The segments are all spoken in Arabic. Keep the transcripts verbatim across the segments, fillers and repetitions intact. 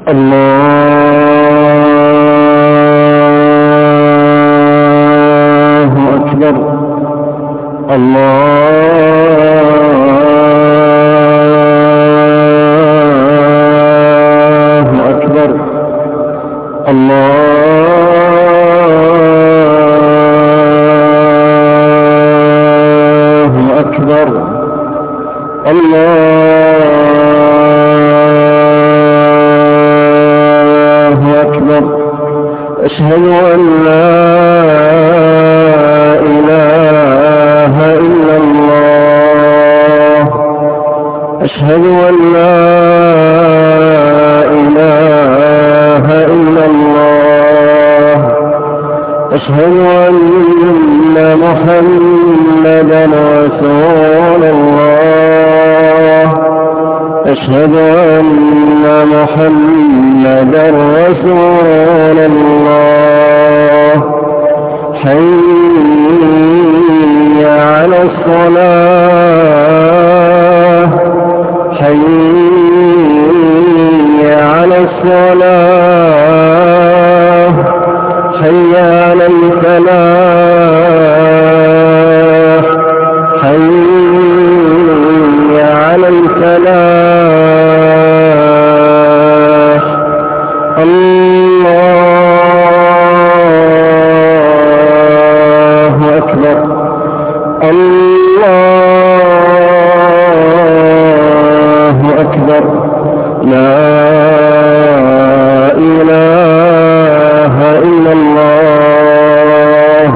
الله أكبر. الله أكبر. الله أكبر. الله أكبر. أشهد أن لا إله إلا الله. أشهد أن لا إله إلا الله. أشهد أن محمدا رسول الله. أشهد أن محمدا رسول الله. حي على الصلاة. حي على الصلاة. حي على الفلاح. حي على الفلاح. الله أكبر. الله أكبر. لا إله إلا الله.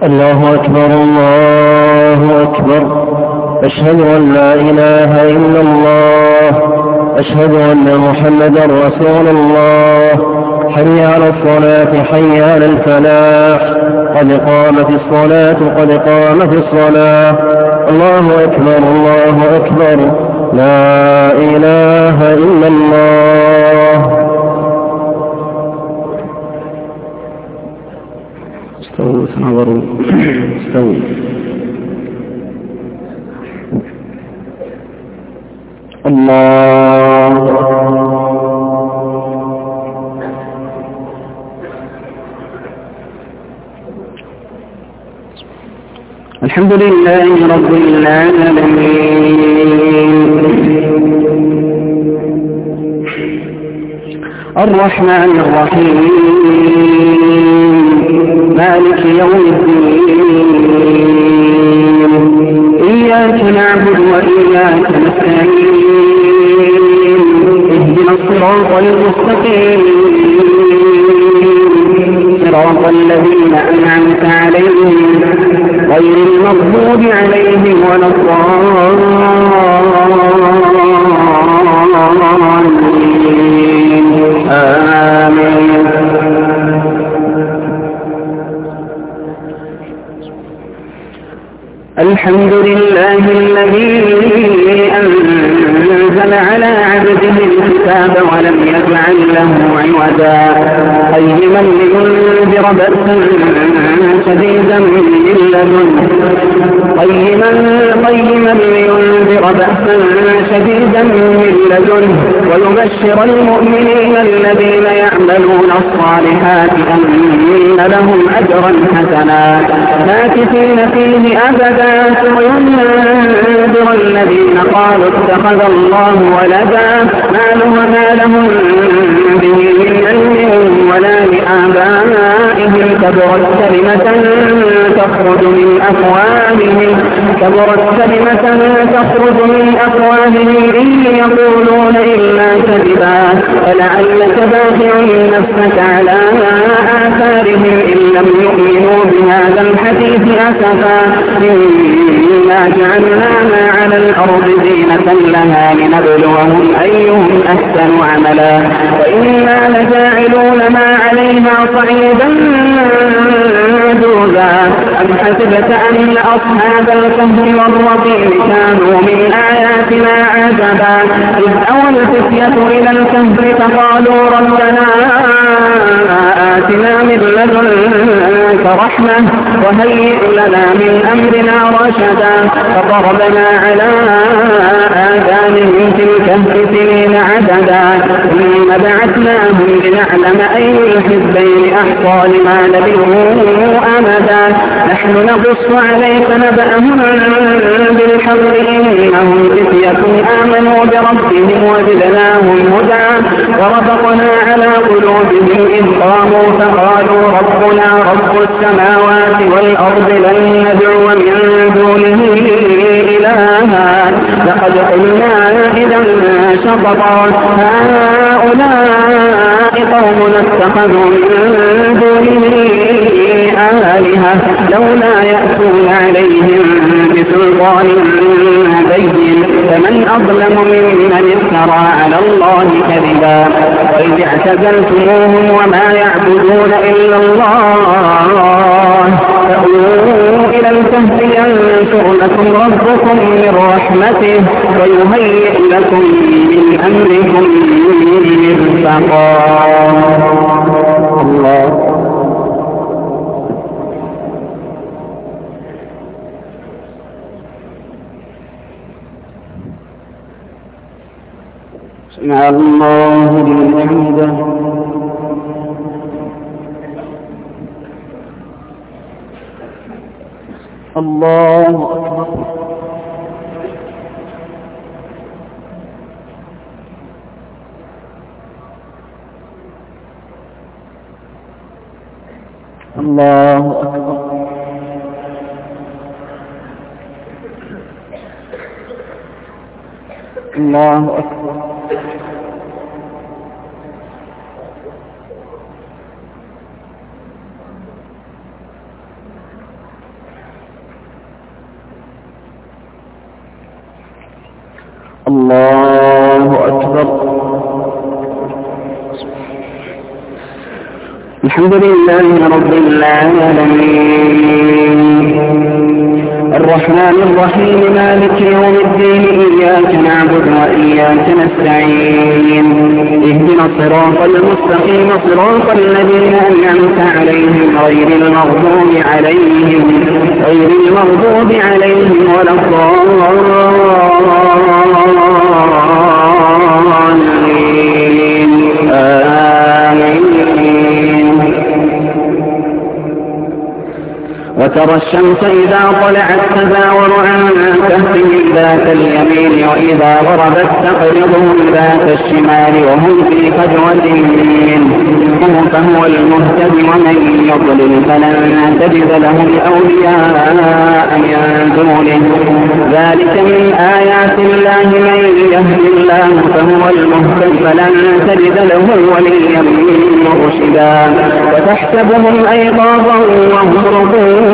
الله أكبر الله أكبر. أشهد أن لا إله إلا الله. أشهد أن محمدا رسول الله. حي على الصلاة حي على الفلاح. قد قامت الصلاة قد قامت الصلاة. الله أكبر الله أكبر. لا إله إلا الله. استووا تنظروا استووا. الله الحمد لله رب العالمين الرحمن الرحيم مالك يوم الدين إياك نعبد وإياك نستعين اهدنا الصراط المستقيم صراط الذين أنعمت عليهم غير المغضوب عليهم ولا الضالين آمين. الحمد لله الذي أنزل على عبده الكتاب ولم يجعل له عوجا قيما لينذر بأسا شديدا من لدنه قيما قيما لينذر بأسا شديدا من لدنه ويبشر المؤمنين الذين يعملون الصالحات أن لهم أجرا حسنا ماكثين فيه أبدا وينذر الذين قالوا اتخذ الله ولدا ما لهم به من علم ولا لآبائهم كبرت كلمة تخرج من أفواههم كبرت كلمة تخرج من أفواههم إن يقولون إلا كذبا فلعلك باخع نفسك على آثارهم إن لم يؤمنوا بهذا الحديث أسفا إنا جعلناها على الأرض زينة لها لنبلوهم أيهم أحسن عملا وإنا لجاعلون ما عليها صعيدا جرزا أم حسبت أن أصحاب الكهف والرقيم كانوا من آياتنا عجبا إذ أوى الفتية إلى الكهف فقالوا ربنا آتنا من لدنك رحمة وهيئ لنا من أمرنا رشدا فضربنا على آذانهم في الكهف سنين عددا ثم بعثناهم لنعلم أي الحزبين أحصى لما لبثوا أمدا نحن نقص عليك نبأهم بالحق إنهم فتية آمنوا بربهم وزدناهم هدى وربطنا على قلوبهم إذ قاموا فقالوا ربنا رب السماوات والأرض لن ندعو من دونه إلها لقد قلنا إذا شططا هؤلاء قوم اتخذوا من دونه آلهة لولا يأتون عليهم بسلطان بين فمن أظلم ممن افترى على الله كذبا وإذ اعتزلتموهم وما يعبدون إلا الله فأووا إلى الكهف ينشر لكم ربكم من رحمته ويهيئ لكم من أمركم مرفقا. الله سمع الله لمن حمده. الله أكبر. الله أكبر. الله أكبر. الله أكبر. الحمد لله رب العالمين الرحمن الرحيم مالك يوم الدين إياك نعبد وإياك نستعين اهدنا الصراط المستقيم صراط الذين أنعمت عليهم غير المغضوب عليهم غير المغضوب عليهم ولا الضالين آمين. وترى الشمس إذا طلعت تزاور عن كهفهم ذات اليمين وإذا غربت تقرضهم ذات الشمال وهم في فجوة منه فهو المهتد ومن يضلل فلن تجد لهم أولياء من دونه ذلك من آيات الله من يهد الله فهو المهتد فلن تجد له وليا مرشدا وتحسبهم أيقاظا وهم رقود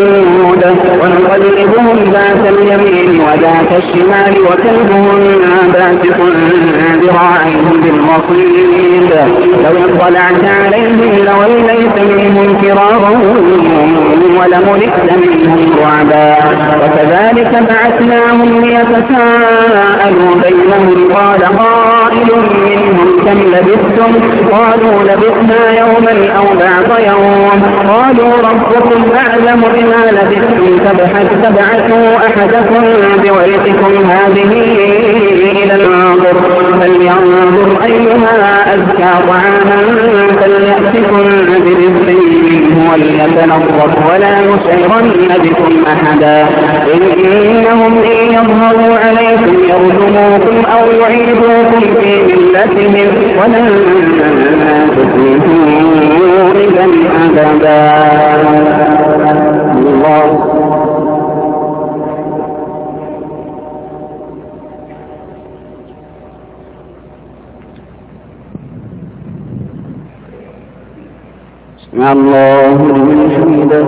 ونقلبهم ذات اليمين وذات الشمال وكلبهم باسط ذراعيه بالرصيد لو اطلعت عليهم لوليت منهم فرارا ولملئت منهم رعبا وكذلك بعثناهم ليتساءلوا بينهم قال قائل منهم كم لبثتم قالوا لبثنا يوما أو بعض يوم قالوا ربكم أعلم بما لبثتم فابعثوا أحدكم بورقكم هذه إلى المنظر فلينظر أيها أزكى طعاما فليأتكم برزق منه وليتلطف ولا يشعرن بكم أحدا إنهم إن يظهروا عليكم يرجموكم أو يعيدوكم في ملتهم ولن تفلحوا إذا أبدا. الله سمع الله لمن حمده.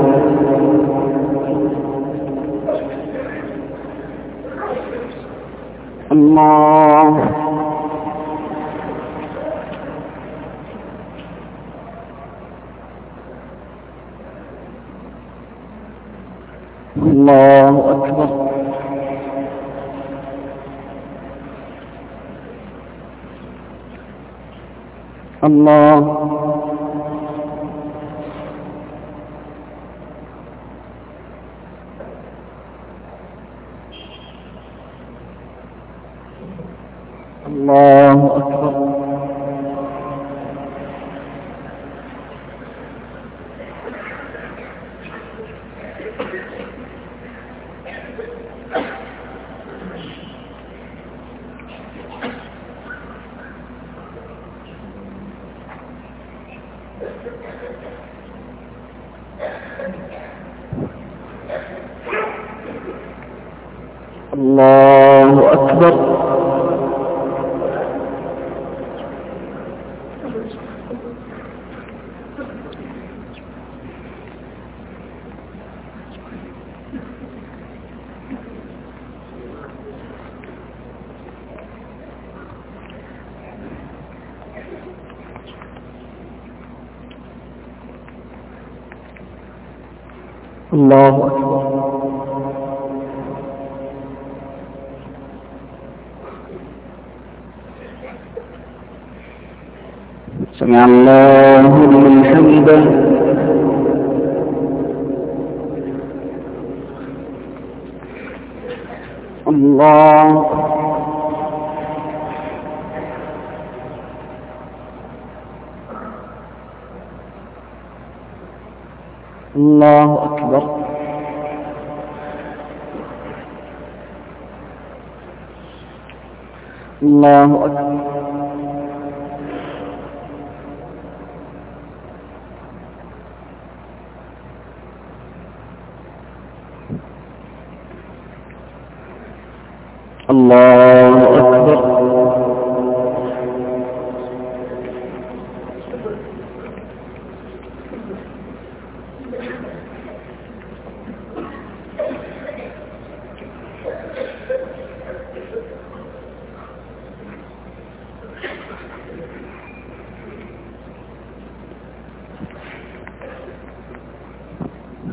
الله الله أكبر. الله الله أكبر. الله أكبر. الله أكبر. سمع الله لمن حمده. الله الله أكبر. الله أكبر. الله أكبر.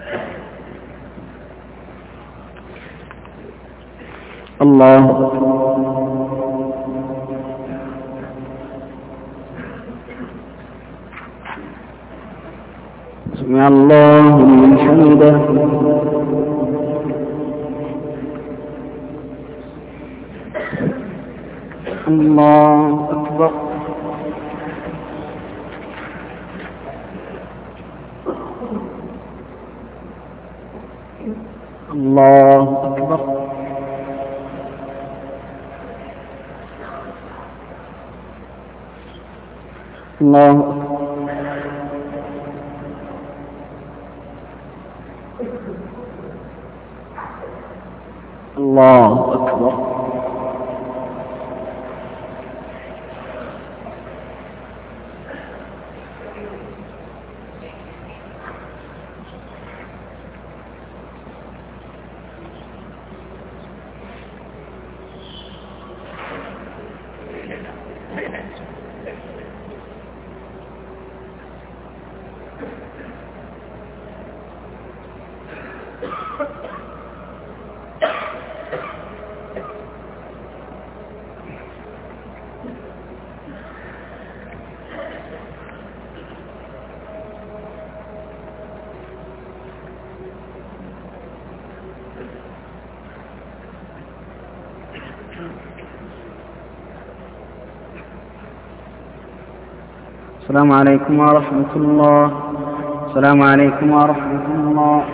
الله سمع الله لمن حمده. الله أكبر. الله أكبر. الله الله أكبر. السلام عليكم ورحمة الله. السلام عليكم ورحمة الله.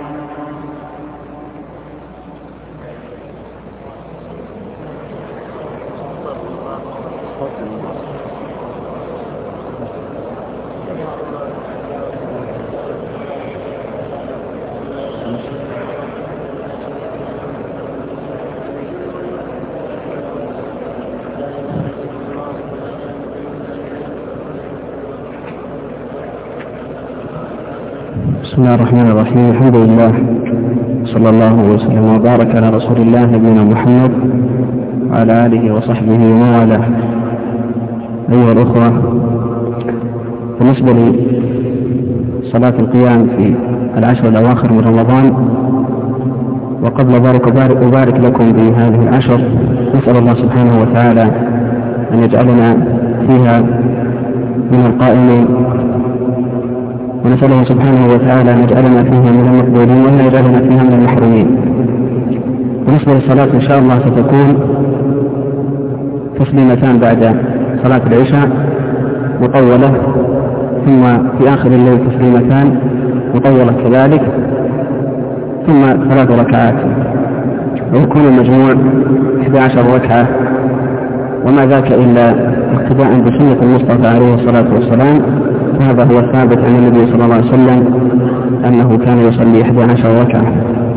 بسم الله الرحمن الرحيم. الحمد لله صلى الله وسلم وبارك على رسول الله نبينا محمد وعلى آله وصحبه ومن والاه. أيها الأخوة، بالنسبة لصلاة القيام في العشر الأواخر من رمضان، وقبل ذلك أبارك لكم بهذه العشر، نسأل الله سبحانه وتعالى أن يجعلنا فيها من القائمين، ونسأله سبحانه وتعالى أن يجعلنا فيها من المقبولين وأن يجعلنا فيها من المحرومين. بالنسبة للصلاة إن شاء الله ستكون تسليمتان بعد صلاة العشاء مطولة، ثم في آخر الليل تسليمتان مطولة كذلك، ثم ثلاث ركعات، ويكون المجموع إحدى عشرة ركعة، وما ذاك إلا اقتداء بسنة المصطفى عليه الصلاة والسلام. هذا هو الثابت عن النبي صلى الله عليه وسلم أنه كان يصلي إحدى عشرة ركعة.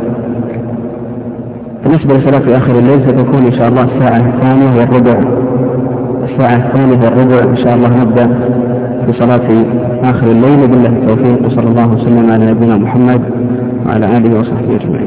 بالنسبة لصلاة آخر الليل ستكون إن شاء الله الساعة الثانية والربع الساعة الثانية والربع إن شاء الله نبدأ بصلاة آخر الليل. بالله التوفيق، وصلى الله وسلم على نبينا محمد وعلى آله وصحبه أجمعين.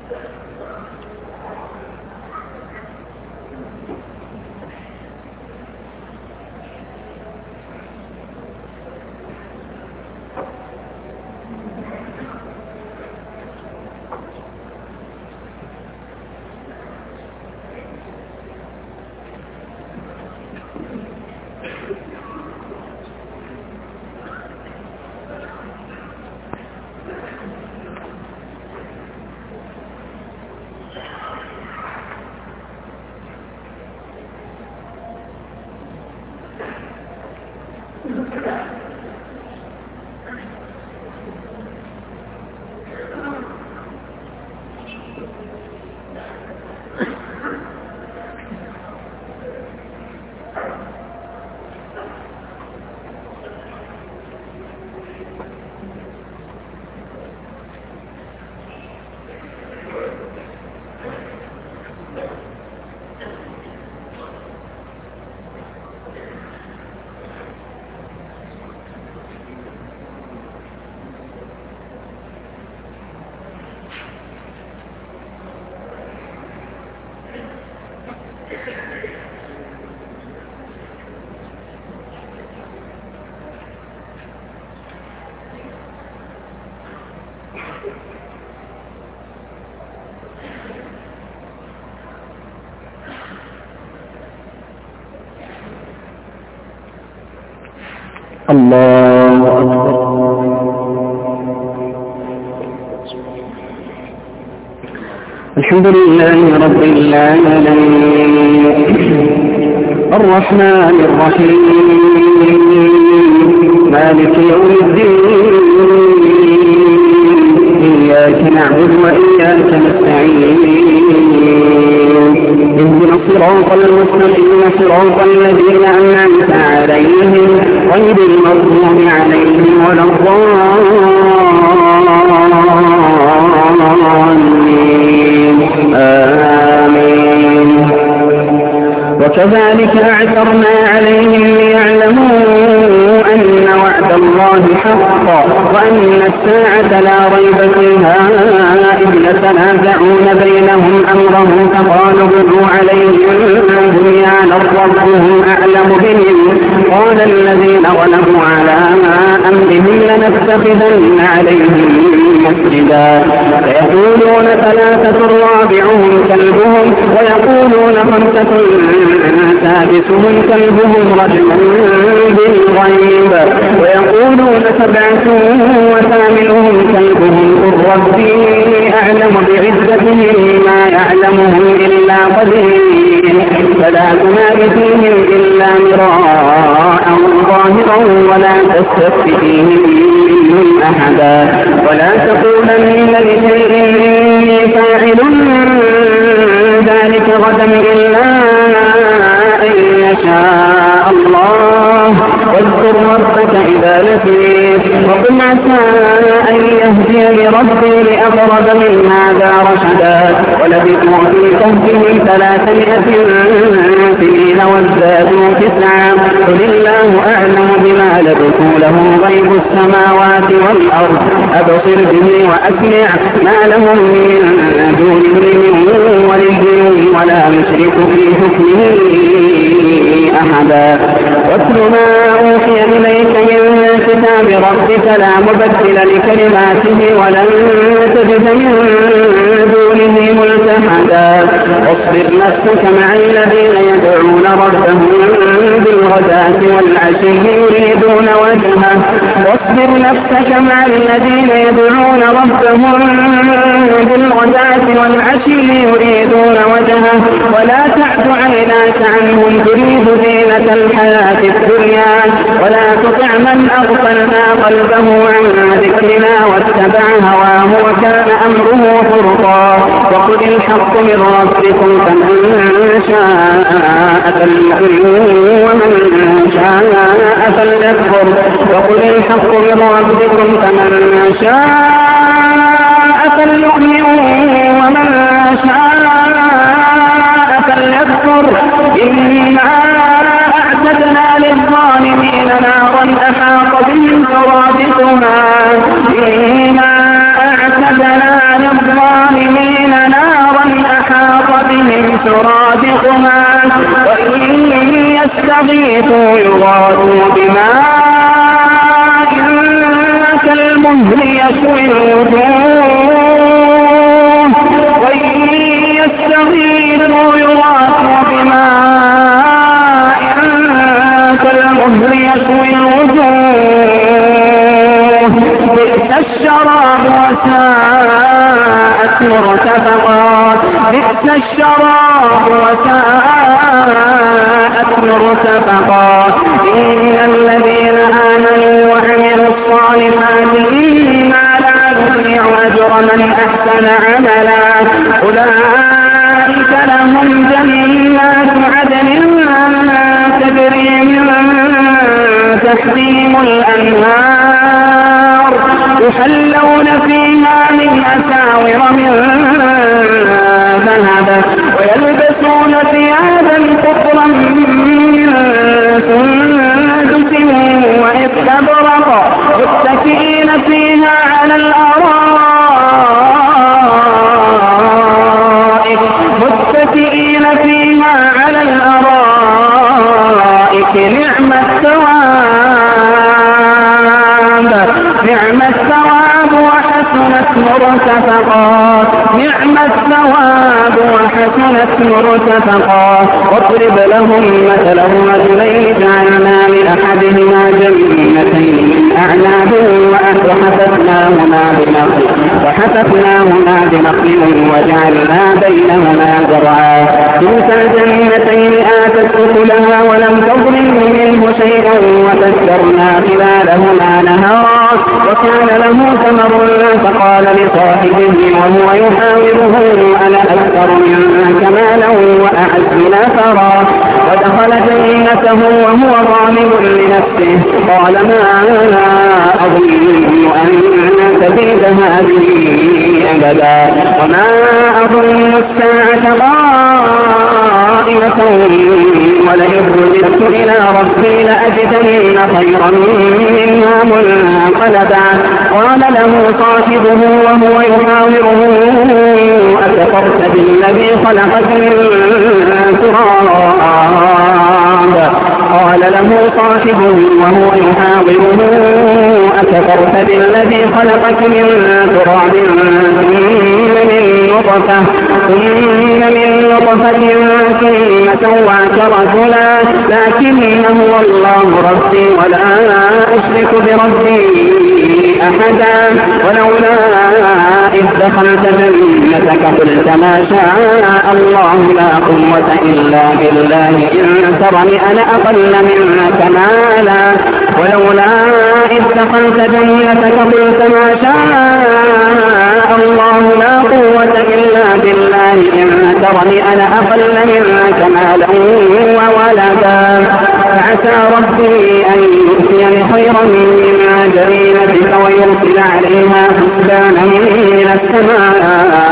الله أكبر. الحمد لله رب العالمين الرحمن الرحيم مالك يوم الدين إياك نعبد وإياك نستعين اهدنا الصراط المستقيم صراط الذين أنعمت عليهم غير المغضوب عليهم ولا الضالين آمين. وكذلك أعثرنا عليهم ليعلموا أن وعد الله حق وأن الساعة لا ريب فيها إذ يتنازعون بينهم أمرهم فقالوا ابنوا عليهم بنيانا ربهم أعلم بهم قال الذين غلبوا على أمرهم لنتخذن عليهم مسجدا فيقولون ثلاثة رابعهم كلبهم ويقولون خمسة سادسهم كلبهم رجما بالغيب ويقولون سبعة وثامنهم كلبهم قل ربي أعلم بعزتهم ما يعلمهم إلا قليل فلا تمار فيهم إلا مراء ظاهرا ولا تستفت فيهم منهم أحدا ولا تقولن لشيء إني فاعل ذلك غدا إلا أن يشاء الله واذكر ربك إذا نسيت وقل عسى أن يهديني ربي لأقرب من هذا رشدا ولبثوا في كهفهم ثلاثمائة سنين وازدادوا تسعا قل الله أعلم بما لبثوا له غيب السماوات والأرض أبصر به وأسمع ما لهم من دونه من ولي ولا يشرك في حكمه أحدا واتل ما أوحي إليك من كتاب ربك لا مبدل لكلماته ولن تجد من دونه ملتحدا واصبر نفسك مع الذين يدعون ربهم بالغداة والعشي يريدون وجهه واصبر نفسك مع الذين يدعون ربهم بالغداة والعشي يريدون وجهه ولا تعد عيناك عنهم تريد زينة الحياة الدنيا ولا تطع من أغفلنا قلبه عن ذكرنا واتبع هواه وكان أمره فرطا وقل الحق من ربكم فمن شاء فليؤمن ومن شاء فليكفر وقل الحق من ربكم فمن شاء فليؤمن ومن شاء فليكفر إنا أعتدنا للظالمين نارا أحاط بهم سرادقها إنا أعتدنا للظالمين يستغيثوا يغاثوا بماء كالمهل يشوي الوجوه وإن يستغيثوا يغاثوا بماء كالمهل يشوي الوجوه بئس الشراب وساءت مرتفقا بئس الشراب وساءت مرتفقا إن الذين آمنوا وعملوا الصالحات إنا لا نضيع أجر من أحسن عملا أولئك لهم جنات عدن تجري من تحتهم الأنهار يحلون فيها من أساور من ذهب ويلبسون ثيابا خضرا من سندس واستبرق متكئين فيها على الأرائك متكئين فيها على الأرائك نعم الثواب نعم الثواب وحسنت مرتفقا نعم الثواب وحسنت مرتفقا واضرب لهم مثلا رجلين جعلنا لأحدهما جنتين من أعناب وحففناهما بنخل وحففناهما بنخل وجعلنا بينهما زرعا كلتا الجنتين آتت أكلها ولم تظلم منه شيئا وفجرنا خلالهما نهرا وكان له ثمر فقال لصاحبه وهو يحاوره أنا أكثر منك مالا وأعز نفرا ودخل جنته وهو ظالم لنفسه قال ما أظن أن تزيد هذه أبدا وما أظن الساعة قائمة ولئن رددت إلى ربي لأجدن خيرا منها منقلبا قال له صاحبه وهو يحاوره أكفرت بالذي خلقك من تراب قال له صاحبه وهو يحاوره أكفرت بالذي خلقك من تراب ثم من نطفة ثم من نطفة ثم سواك رجلا لكن هو الله ربي ولا أشرك بربي أحدا ولولا إذ دخلت جنتك قلت ما شاء الله لا قوة إلا بالله إن ترني أنا أقل منك مالا ولولا إذ دخلت جنتك قلت ما شاء الله لا قوة إلا بالله إن ترني أنا أقل منك مالا وولدا فعسى ربي أن يؤتيني خيرا من جريمتك ويرسل عليها حسبانا من السماء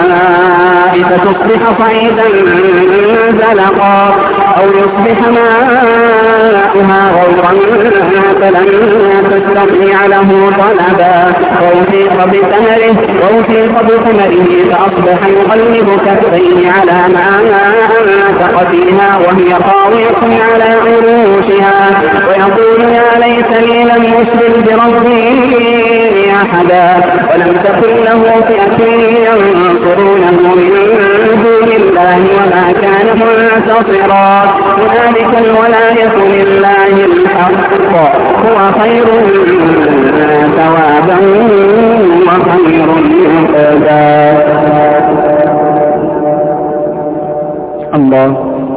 فتصبح صعيدا زلقا أو يصبح ماؤها غورا فلن تستطيع له طلبا وأحيط بثمره وأحيط بثمره فأصبح يقلب كفيه على ما أنفق فيها وهي خاوية على عروشها ويقول يا ليتني لم أشرك بربي أحدا ولم تكن له فئة ينصرونه من دون الله وما كان منتصرا هنالك الولاية لله الحق هو خير ثوابا وخير عقبا. الله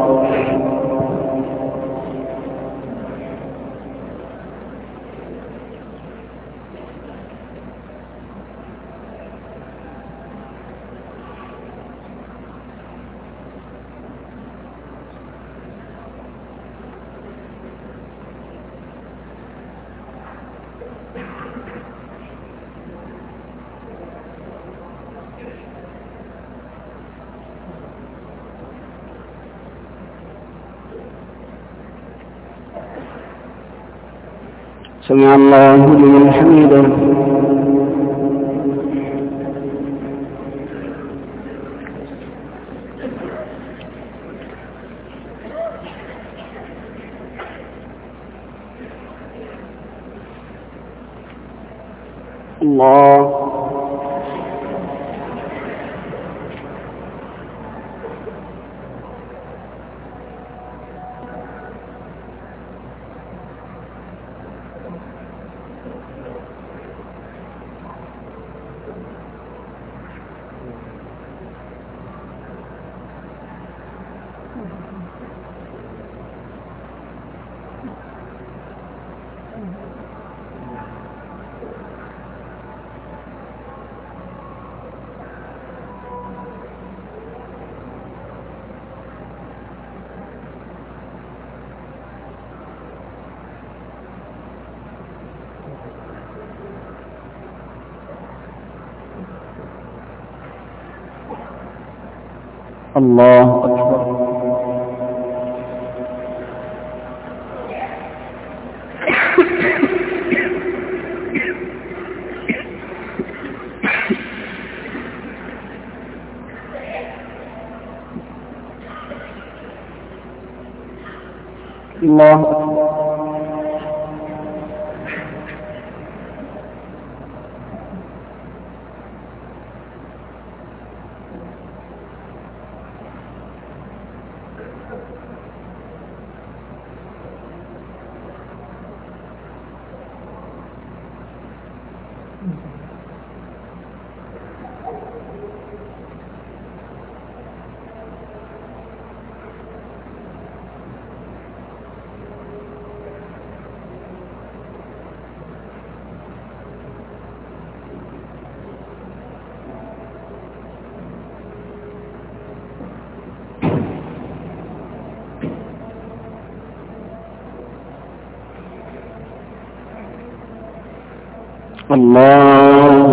سمع الله لمن حمده. الله الله أكبر. الله أكبر. الله.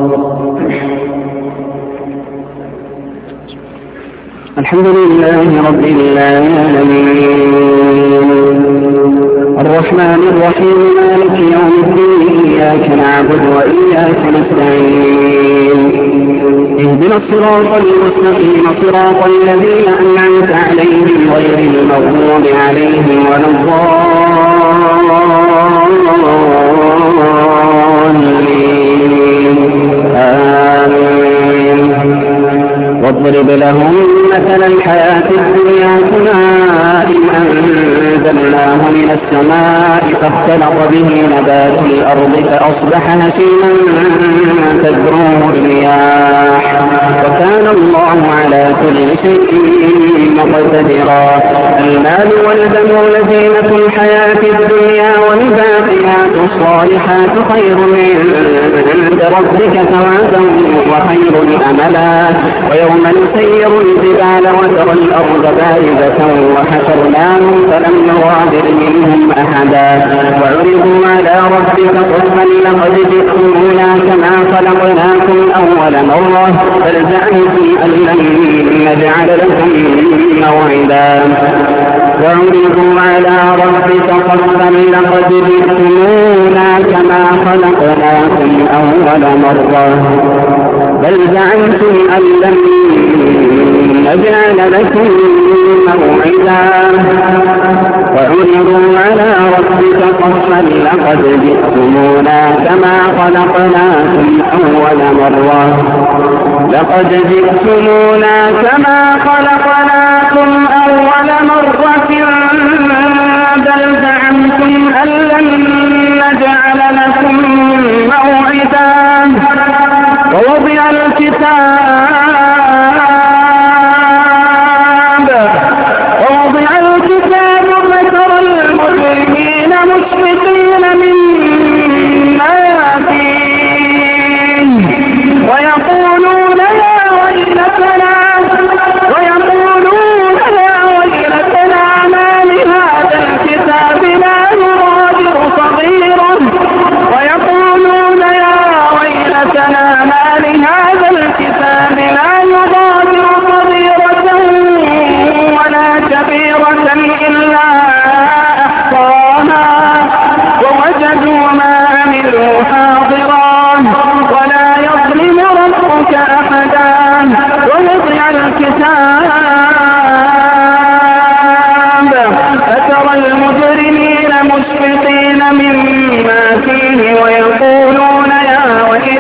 الحمد لله رب العالمين الرحمن الرحيم مالك يوم الدين إياك نعبد وإياك نستعين اهدنا الصراط المستقيم صراط الذين أنعمت عليهم غير المغضوب عليهم ولا الضالين. واضرب لهم مثل الحياة الدنيا كماء أنزلناه من السماء فاختلط به نبات الأرض فأصبح هشيما تذروه الرياح وكان الله على كل شيء مقتدرا. المال والبنون زينة الحياة الدنيا والباقيات الصالحات خير عند ربك ثوابا وخير أملا. ويوم نسير الجبال وترى الأرض بارزة وحشرناهم فلم نغادر منهم أحدا وعرضوا على ربك صفا لقد جئتمونا كما خلقناكم أول مرة بل زعمتم أن لن نجعل لكم موعدا وعرضوا على ربك صفا لقد جئتمونا كما خلقناكم أول مرة بل زعمتم أن لن نجعل لكم موعدا وعرضوا على ربك صفا لقد جئتمونا كما خلقناكم أول مرة لقد جئتمونا كما خلقناكم أول مرة بل زعمتم أن لن نجعل لكم موعدا. ووضع الكتاب ووضع الكتاب فترى المجرمين مشفقين مما فيه ويقولون يا ويلتنا ويقولون يا ويلتنا ما لهذا الكتاب لا يغادر صغيرا ويقولون يا ويلتنا ما لهذا الكتاب لا يغادر صغيرة ولا كبيرة إلا أحصاها ووجدوا ما عملوا حاضرا ولا يظلم ربك أحدا. ووضع الكتاب فترى المجرمين مشفقين مما فيه ويقولون يا ويلتنا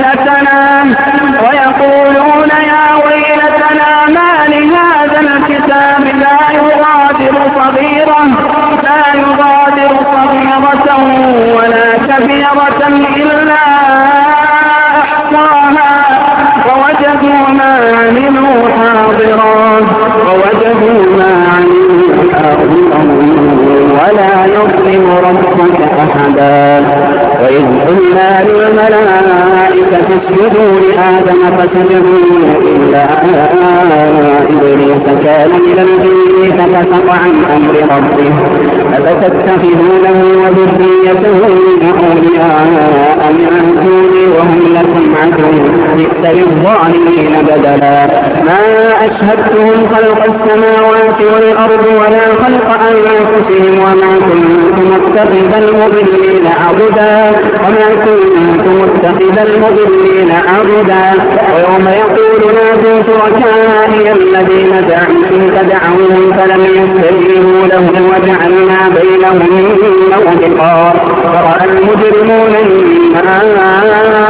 عملوا حاضرا ووجدوا ما عملوا حاضرا ولا يظلم ربك أحدا. وإذ قلنا للملائكة اسجدوا لآدم فسجدوا إلا إبليس كان من الجن ففسق عن أمر ربه أفتتخذونه وذريته أولياء من دوني وهم لكم عدو بئس للظالمين بدلا. ما أشهدتهم خلق السماوات والأرض ولا خلق أنفسهم وما كنت متخذ المضلين عضدا وما كنت متخذ المضلين عضدا. ويوم يقول نادوا شركائي الذين زعمتم فدعوهم فلم يستجيبوا لهم وجعلنا بينهم موبقا. ورأى المجرمون النار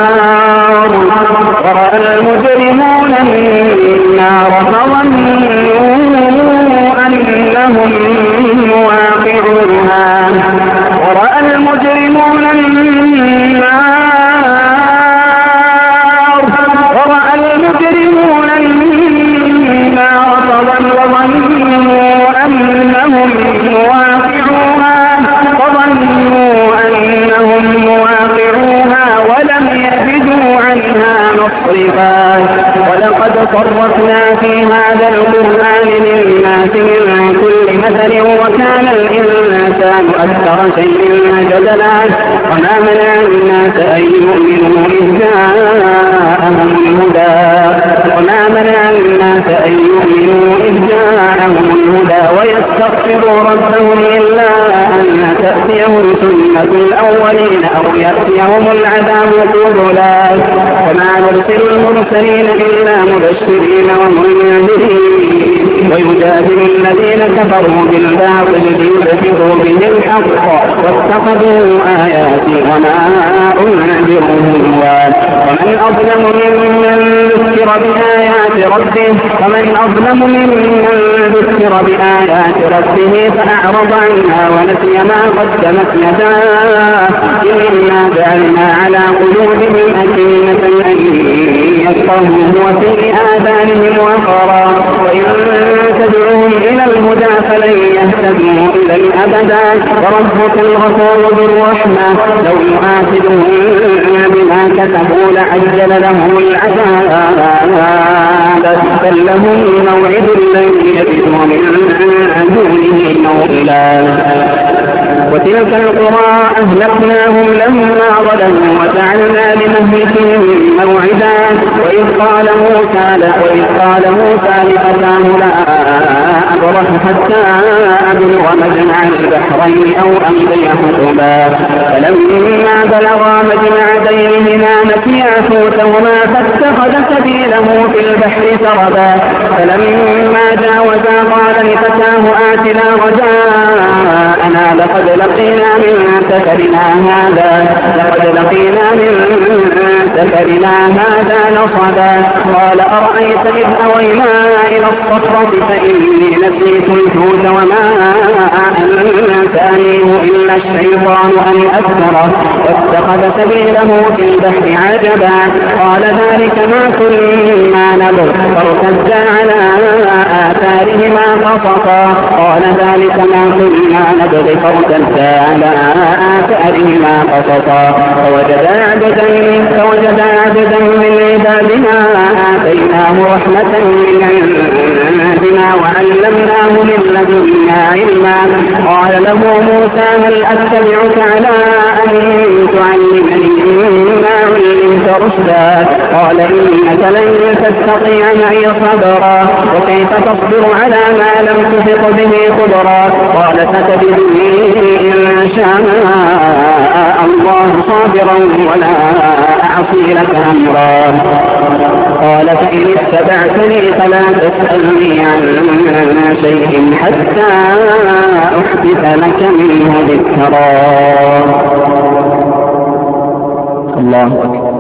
ورأى المجرمون النار فظنوا أنهم مواقعوها ورأى المجرمون النار ورأى المجرمون النار فظنوا أنهم مواقعوها فظنوا أنهم مواقعوها ولم يجدوا عنها مصرفا. ولقد صرفنا في هذا القرآن للناس من كل مثل وكان الإنسان أكثر شيء جدلا. وما منع الناس أن يؤمنوا إذ جاءهم الهدى وما منع الناس أن يؤمنوا إذ جاءهم الهدى ويستغفروا ربهم إلا أن تأتيهم سنة الأولين أو يأتيهم العذاب قبلا. وما نرسل المرسلين إلا مبشرين ومنذرين ويجادل الذين كفروا بالباطل ليدحضوا به الحق واتخذوا آياتي وما أنذروا هزوا. ومن أظلم ممن ذكر بآيات ربه ومن أظلم ممن ذكر بآيات ربه فأعرض عنها ونسي ما قدمت يداه إنا جعلنا على قلوبهم أكنة أن يفقهوه وفي آذانهم وقرا وإن تدعوهم إلى الهدى فلن يهتدوا إذا أبدا. وربك الغفور ذو الرحمة لو يؤاخذهم بما كسبوا لعجل لهم العذاب بل لهم موعد لن يجدوا من دونه موئلا. وتلك القرى أهلكناهم لما ظلموا وجعلنا لمهلكهم موعدا. وإذ قال موسى وإذ قال موسى لفتاه لا أبرح حتى أبلغ مجمع البحرين أو أمضي حقبا. فلما بلغا مجمع بينهما نسيا حوتهما فاتخذ سبيله في البحر سربا. فلما جاوزا قال لفتاه آتنا غداءنا لقد لقينا من سفرنا هذا لقد لقينا من سفرنا هذا نصبا. قال أرأيت إذ أوينا إلى الصخرة فإني نسيت الحوت وما أنسانيه إلا الشيطان أن أذكره واتخذ سبيله في البحر عجبا. قال ذلك ما كنا نبغ فارتدا على آثارهما قصصا. قال ذلك ما كنا نبغ فارتدا على آثارهما قصصا. فوجدا عبدا فوجدا عبدا من عبادنا آتيناه رحمة من عندنا وعلمناه من لدنا علما. قال له موسى هل أتبعك على أن تعلمني مما علمت رشدا. قال إنك لن تستطيع معي صبرا وكيف تصبر على ما لم تحط به خبرا. قال ستجدني إن شاء الله صابرا ولا أعصي لك أمرا. قال فإن اتبعتني فلا تسألني عن شيء حتى أحدث لك منه ذكرا. الله أكبر.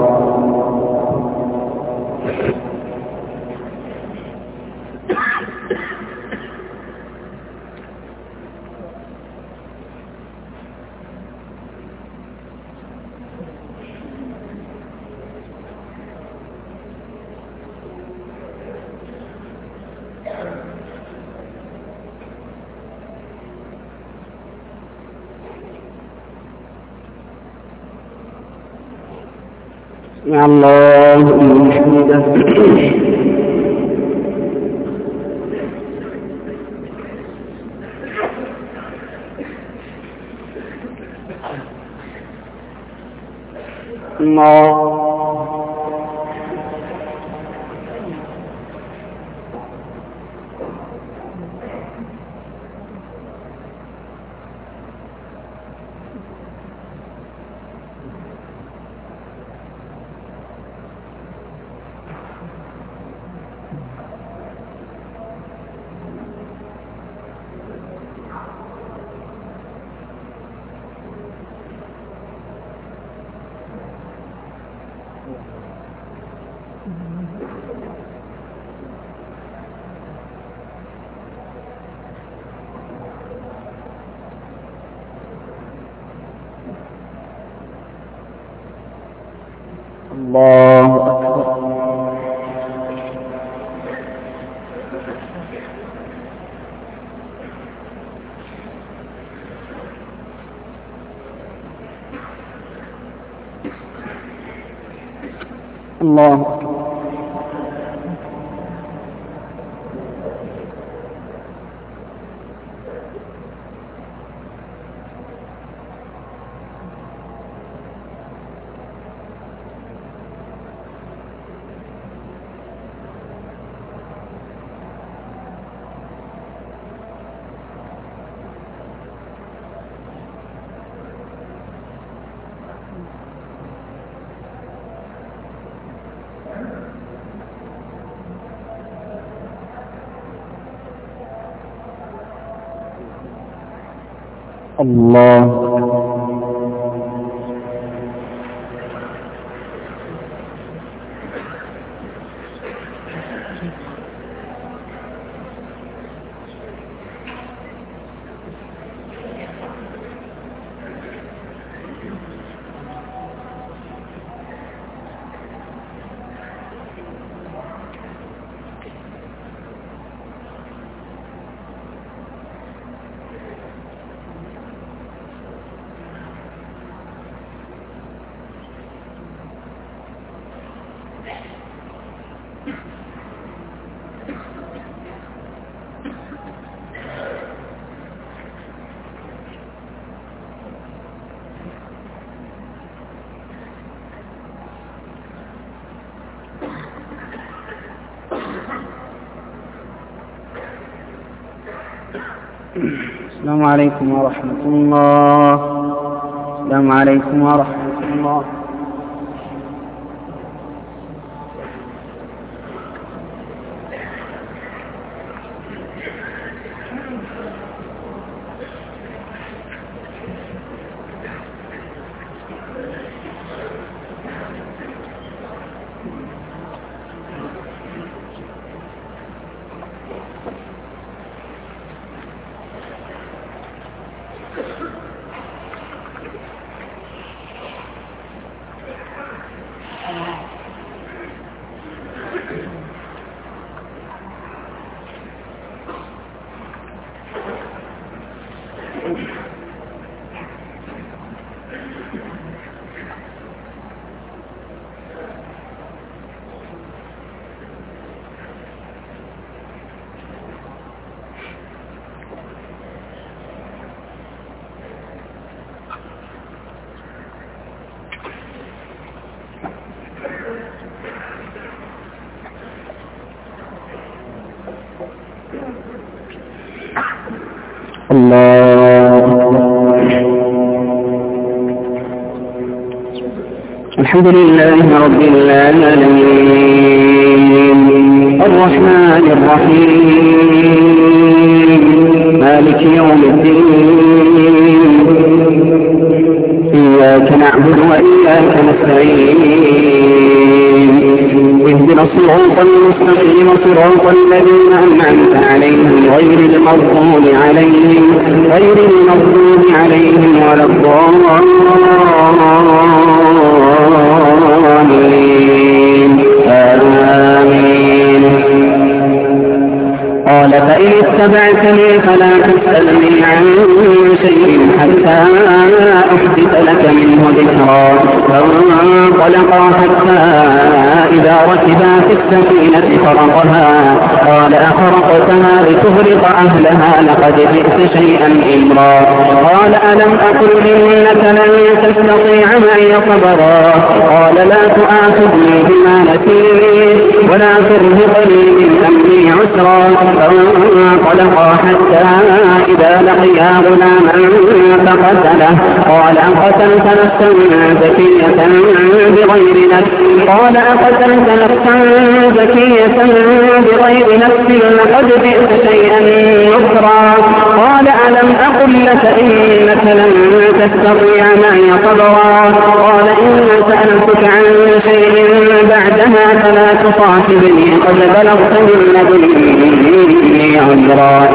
سمع الله لمن حمده. الله الله أكبر. الله أكبر. الله السلام عليكم ورحمة الله. السلام عليكم ورحمة الله. الحمد لله رب العالمين الرحمن الرحيم مالك يوم الدين إياك نعبد وإياك نستعين اهدنا الصراط المستقيم صراط الذين أنعمت عليهم غير المغضوب عليهم غير المغضوب عليهم ولا الضالين آمين. قال قال فإن اتبعتني فلا تسألني عن شيء حتى أحدث لك منه ذكرا. فانطلقا حتى إذا ركبا في السفينة خرقها قال أخرقتها لتغرق أهلها لقد جئت شيئا إمرا. قال ألم أقل إنك لن تستطيع معي صبرا. قال لا تؤاخذني بما نسيت ولا ترهقني من أمري عسرا. فانطلقا حتى إذا لقيا غلاما فقتله. قال أقتلت نفسا زكية بغير نفس قال أقتلت نفسا زكية بغير نفس لقد جئت شيئا نكرا. قال ألم أقل لك إنك لن تستطيع معي صبرا. قال إن سألتك عن شيء بعدها فلا تصاحبني قد بلغت من لدني عذرا.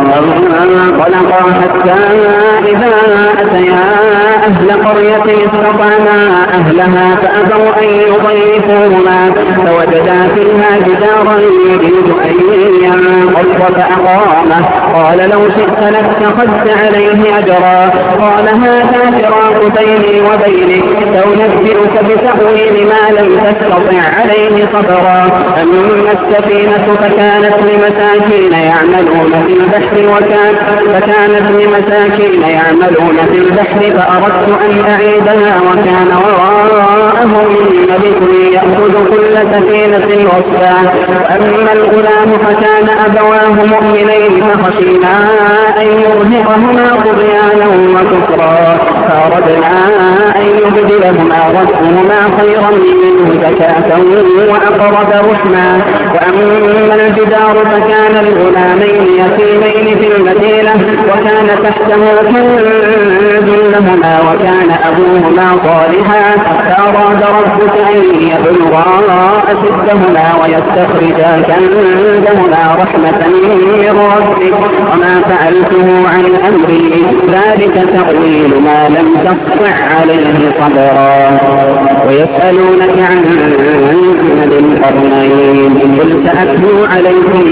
انطلقا حتى إذا أتيا أهل قرية استطعما أهلها فأبوا أن يضيفوهما فوجدا فيها جدارا يريد أن ينقض فأقامه. قال لو شئت لاتخذت عليه أجرا. قال هذا فراق بيني وبينك سأنبئك بتأويل ما لم تستطع عليه صبرا. أما السفينة فكانت لمساكين يعملون في البحر وكان فكانت لمساكين يعملون في البحر فأردت أن أعيدها وكان وراءهم ملك يأخذ كل سفينة غصبا. وأما الغلام فكان أبواه مؤمنين فخشينا أن يرهقهما طغيانا وكفرا فأردنا أن يبدلهما ربهما خيرا منه زكاة وأقرب رحما. وأما الجدار فكان لغلامين يتيمين في المدينة وكان تحته كنز لهما وكان أبوهما صالحا فأراد ربك أن يبلغا أشدهما ويستخرجا كنزهما رحمة من ربك وما فعلته عن أمري ذلك تأويل ما لم تستطع عليه صبرا. ويسألونك عن ذي القرنين قل سأتلو عليكم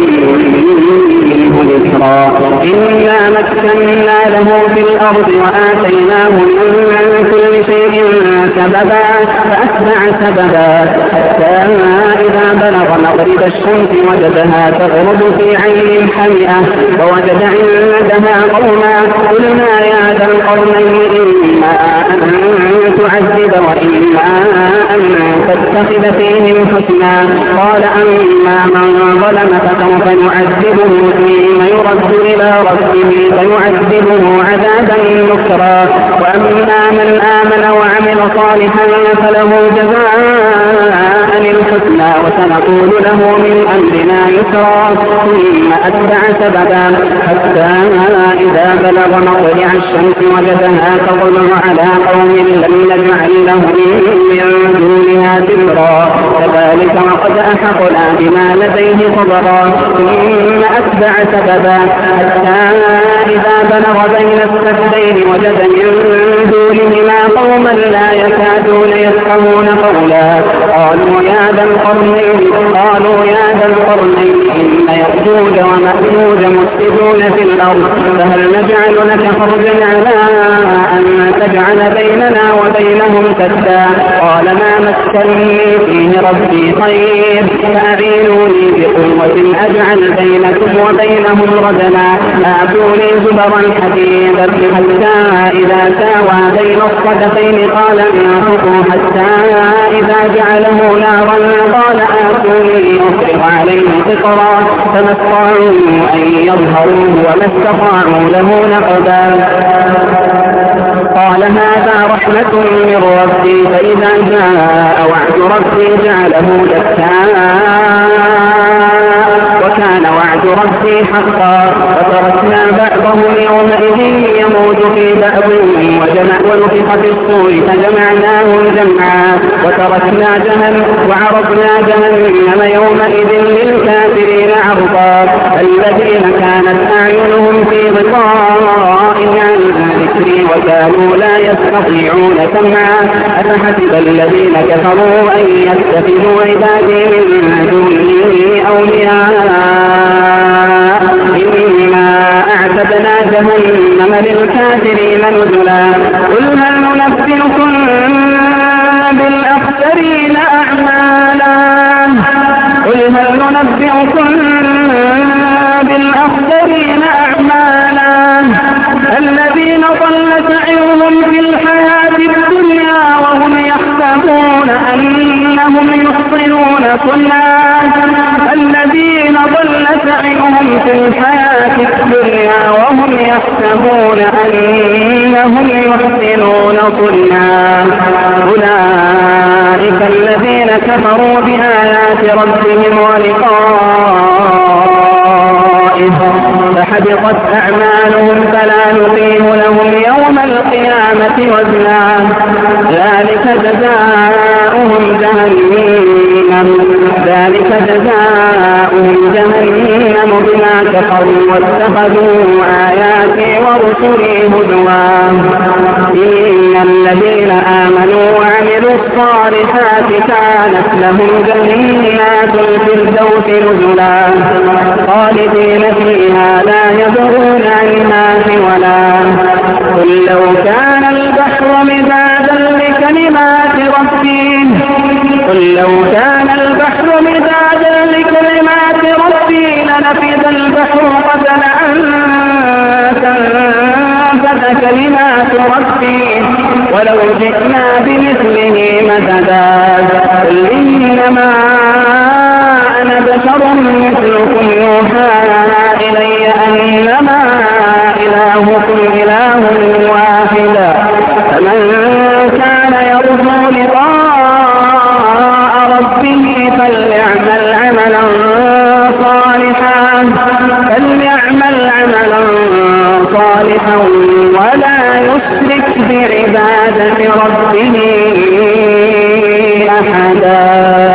منه ذكرا. إنا مكنا له في الأرض وآتيناه من كل شيء سببا فأتبع سببا حتى إذا بلغ مغرب الشمس وجدها تغرب في عين حمئة ووجد عندها قوما قلنا يا ذا القرنين إما أن تعذب وإما أن تتخذ فيهم حسنا. قال أما من ظلم فسوف نعذبه ثم يرد إلى ربه فيعذبه عذابا نكرا. وأما من آمن وعمل صالحا فله جزاء الحسنى وسنقول له من أمرنا يسرا. ثم أتبع سببا حتى إذا بلغ مطلع الشمس وجدها تظلم على قوم لم نجعل لهم من دونها سترا. كذلك وقد أحقنا بما لديه خبرا. ثم أتبع سببا حتى إذا بلغ بين السدين وجد من دونهما قوما لا يكادون يفقهون قولا. قالوا يا ذا القرنين قالوا يا ذا القرنين إن يأجوج ومأجوج مفسدون في الأرض فهل نجعل لك خرجا على أن تجعل بيننا وبينهم سدا. قال ما مكنني فيه ربي خير فأعينوني بقوة أجعل بينكم وبينهم ردما. آتوني زبر الحديد حتى إذا ساوى بين الصدفين قال انفقوا حتى إذا جعله نارا قال آتوني أفرغ عليه قطرا فما استطاعوا أن يظهروه وما استطاعوا له نقبا. قال هذا رحمة من ربي فإذا جاء وعد ربي جعله دكا وكان وعد ربي حقا. وتركنا بعضهم يومئذ يموج في بعض ونفخ في الصور فجمعناهم جمعا. وتركنا جهنم وعرضنا جهنم يومئذ للكافرين عرضا. الذين كانت أعينهم في غطاء عن ذكري وكانوا لا يستطيعون سمعا. أفحسب الذين كفروا أن يتخذوا عبادي من دونه أولياء نبئكم بالأخسرين أعمالا الذين ضل سعيهم في الحياة الدنيا وهم يحسبون أنهم يحصنون صنعا الذين ضل سعيهم في الحياة الدنيا وهم يحسبون أنهم يحسنون صنعا أولئك الذين كفروا بآيات ربهم ولقائه فحبطت أعمالهم فلا نقيم لهم يوم القيامة وزنا ذلك جزاؤهم جهنم ذلك جزاؤهم جهنم بما كفروا واتخذوا آياتي ورسلي هزوا إن الذين آمنوا وعملوا الصالحات كانت لهم جنات الفردوس نزلا خالدين فيها لا يبغون عنها حولا قل لو كان البحر مدادا لكلمات ربي قل لو كان البحر مدادا لكلمات ربي لنفد البحر قبل أن تنفذ كلمات ربي ولو جئنا بمثله مددا قل إنما أنا بشر مثلكم يوحى إلي أنما إلهكم إله واحد فمن كان يرجو لقاء ربه فليعمل عملا صالحا فليعمل عملا صالحا ولا يشرك بعبادة ربه أحدا.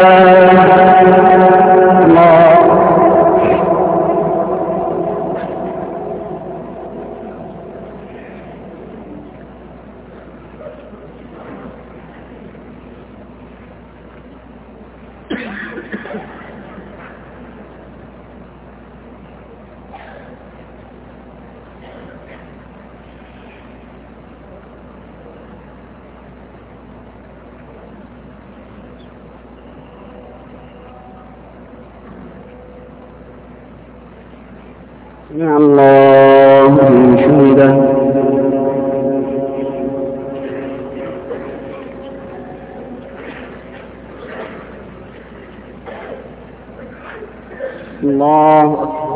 سمع الله لمن حمده. الله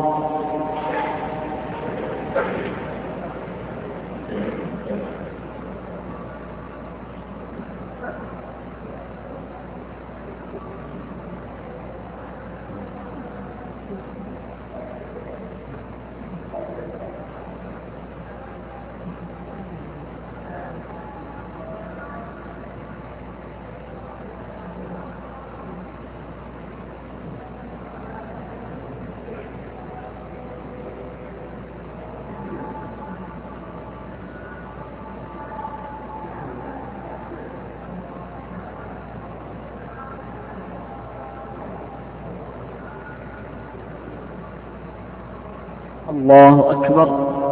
الله أكبر.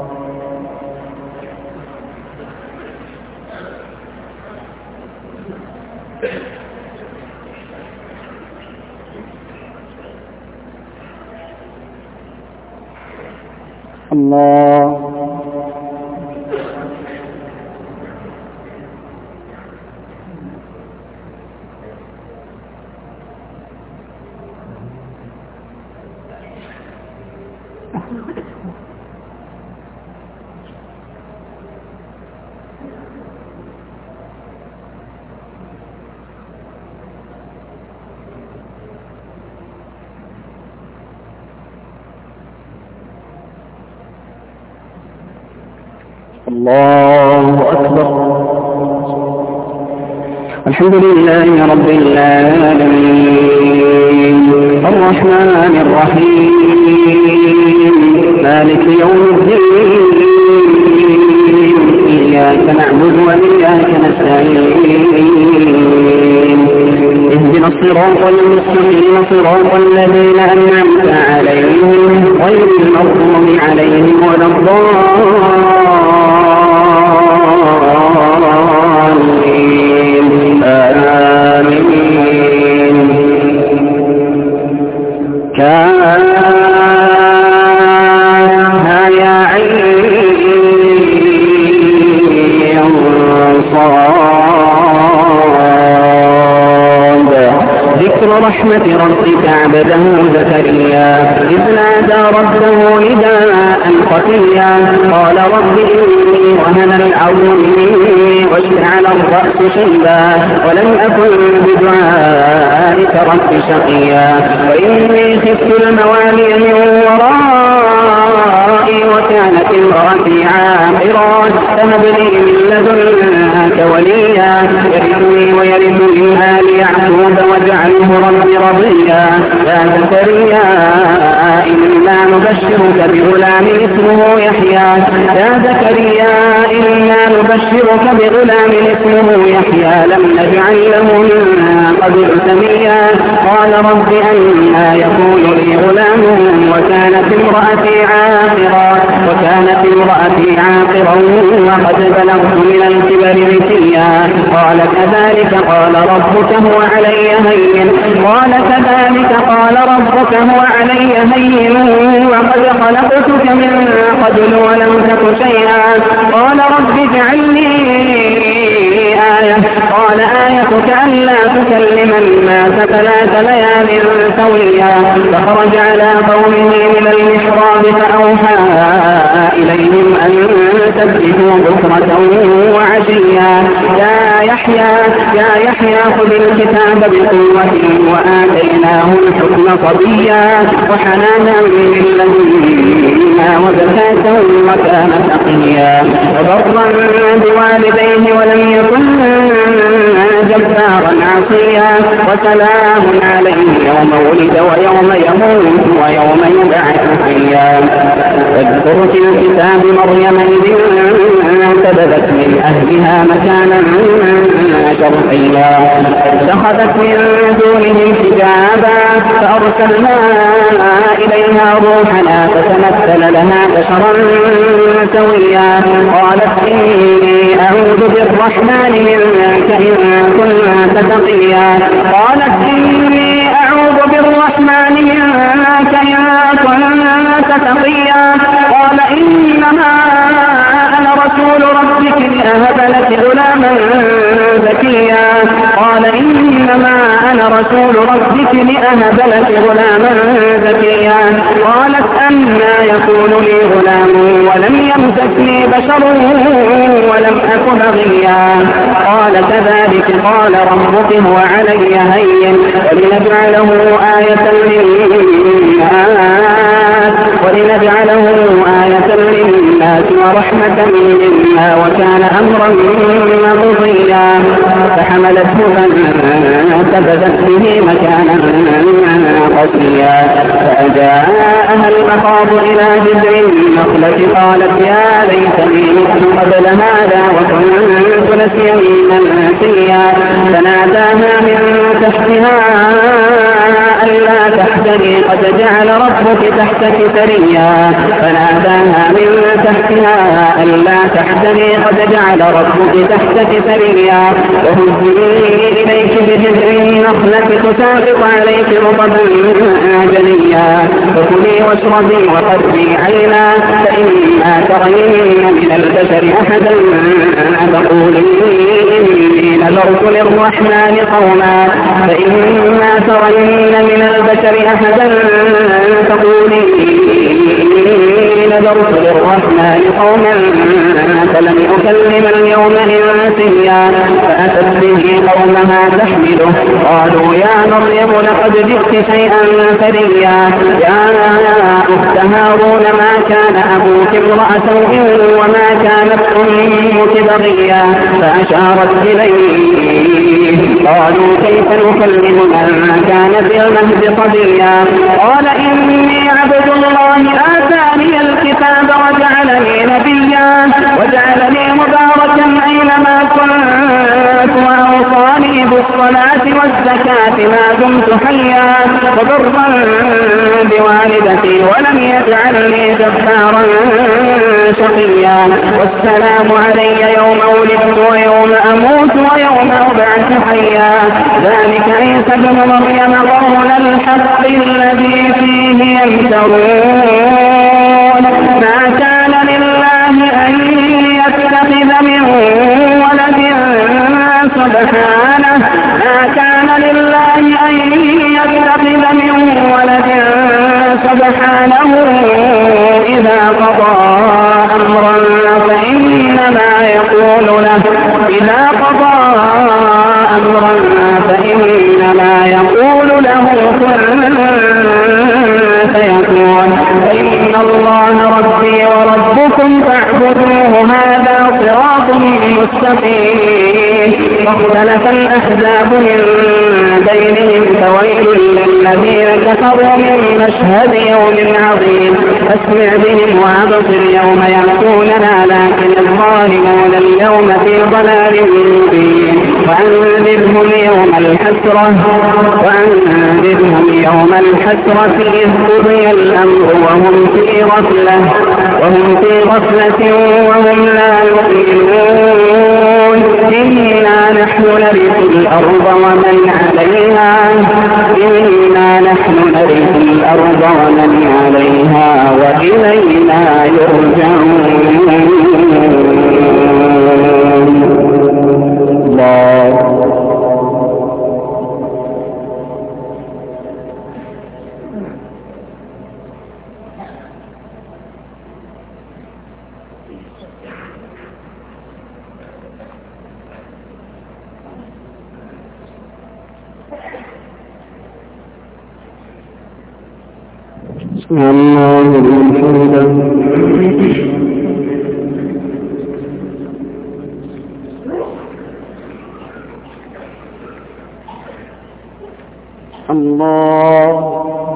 الله الله أكبر. الحمد لله رب العالمين الرحمن الرحيم مالك يوم الدين إياك نعبد وإياك نستعين اهدنا الصراط المستقيم صراط الذين أنعمت عليهم غير المغضوب عليهم ولا الضالين. كافها يا عين صاد. ذكر رحمة ربك عبده زكريا إذ نادى ربه نداء خفيا قال رب إني وهن العظم مني واشتعل الرأس شيبا ولم أكن بدعائك رب شقيا وإني خفت الموالي من ورائي وكانت امرأتي عاقرا فهب لي من لدنك وليا يرثني ويرث من آل يعقوب واجعله رب رضيا. يا زكريا إنا نبشرك بغلام اسمه يحيى يا زكريا إنا نبشرك بغلام اسمه يحيى لم نجعل له من قبل سميا قال رب أنى يكون لي غلام وكانت امرأتي عاقرا وكانت امرأتي عاقرا وقد بلغت من الكبر عتيا قال كذلك قال ربك هو علي هين قال كذلك قال ربك هو علي هين وقد خلقتك من قبل ولم تك شيئا قال رب اجعل لي آية قال آيتك ألا تكلم الناس ثلاث ليال سويا فخرج على قومه من المحراب فأوحى إليهم أن سبحوا بكرة وعشيا يا يحيى يا يحيى خذ الكتاب بقوة وآتيناه الحكم صبيا وحنانا من لدنا وزكاة وكان تقيا وبرا بوالديه ولم يكن جبارا عصيا وسلام عليه يوم ولد ويوم يموت ويوم يبعث حيا. واذكر في الكتاب مريم إذ انتبذت من أهلها مكانا شرقيا اتخذت من دونهم حجابا فأرسلنا إليها روحنا فتمثل لها بشرا سويا قالت إني أعوذ بالرحمن منك إن كنت تقيا قالت إني أعوذ بالرحمن منك إن كنت تقيا قال إنما أنا رسول ربك لأهب لك غلاما زكيا قال إنما أنا رسول ربك لأهب لك غلاما زكيا قالت أنى يكون لي غلام ولم يمسسني بشر ولم أك بغيا قال كذلك قال ربك هو علي هين ولنجعله آية للناس ولنجعله آية للناس ورحمة منا وكان أمرا مقضيا فحملته فانتبذت به مكانا قصيا فأجاءها المخاض إلى جذع النخلة قالت يا ليتني مت قبل هذا وكنت نسيا منسيا فناداها من تحتها ألا تحزني قد جعل ربك تحتك سريا فناداها من تحتها ألا تحزني قد جعل ربك تحتك سريا وهزي إليك بجذع النخلة تساقط عليك رطبا جنيا فكلي واشربي وقري عينا فإما ترين من البشر أحدا فقولي إني نذرت للرحمن قوما فإما ترين من البشر أحدا فقولي إني نذرت للرحمن قوما فلم أكلم اليوم إنسيا فأتت به قومها تحمله قالوا يا مريم لقد جئت شيئا فريا يا أخت هارون ما كان أبوك امرأ سوء وما كانت أمك بغيا فأشارت إليه قالوا كيف نكلم من كان في المهد صبيا قال إني عبد الله آتاني الكتاب وجعلني نبيا وجعلني مباركا أينما كنت وأوصاني بالصلاة والزكاة ما دمت حيا وبرا بوالدتي ولم يجعلني جبارا شقيا والسلام علي يوم ولدت ويوم أموت ويوم أبعث حيا ذلك عيسى ابن مريم قول الحق الذي فيه يمترون ما كان لله أن يتخذ من ولد سبحانه ما كان لله أن يتخذ من ولد سبحانه إذا قضى أمرا فإنما يقول له إذا قضى أمرا فإنما يقول له كن فيكون إن الله ربي وربكم فاعبدوه هذا صراط مستقيم واختلف الأحزاب من بينهم فويل للذين كفروا من مشهد يوم عظيم فاسمع بهم وأبصر يوم يأتوننا لكن الظالمون اليوم في ضلال مبين وأنذرهم يوم الحسرة وأنذرهم يوم الحسرة إذ قضي الأمر وهم في غفلة وهم في غفلة وهم لا يؤمنون إنا نحن نرث الأرض ومن عليها إنا نحن نرث الأرض ومن عليها وإلينا يرجعون الله الله لمن الله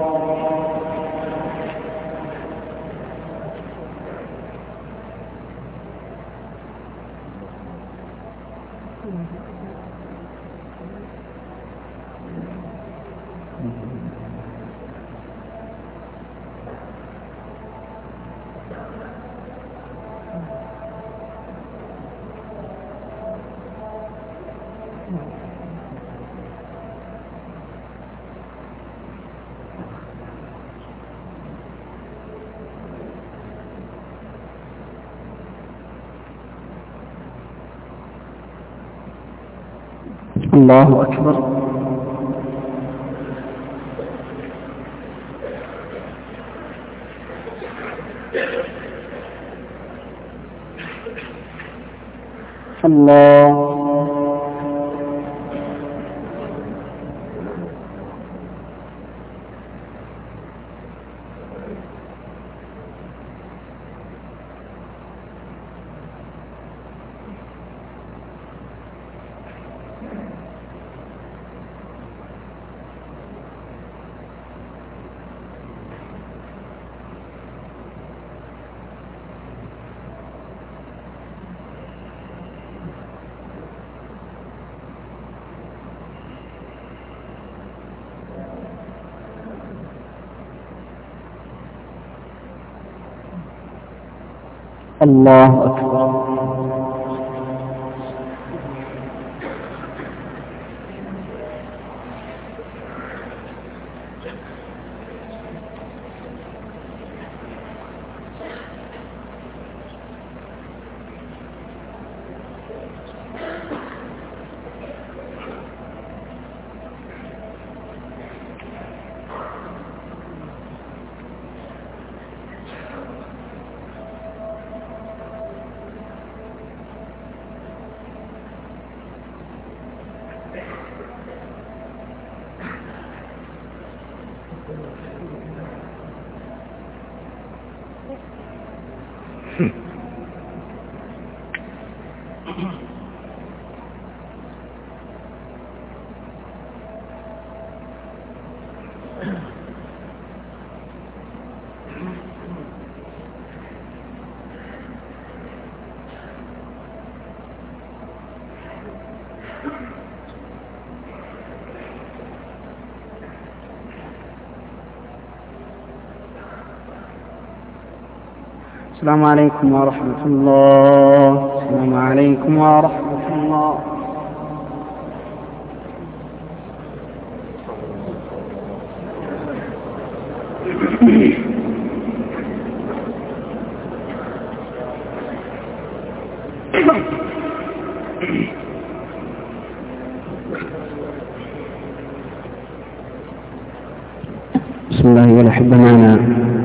الله أكبر. الله الله أكبر. السلام عليكم ورحمة الله. السلام عليكم ورحمة الله. بسم الله والأحبة معنا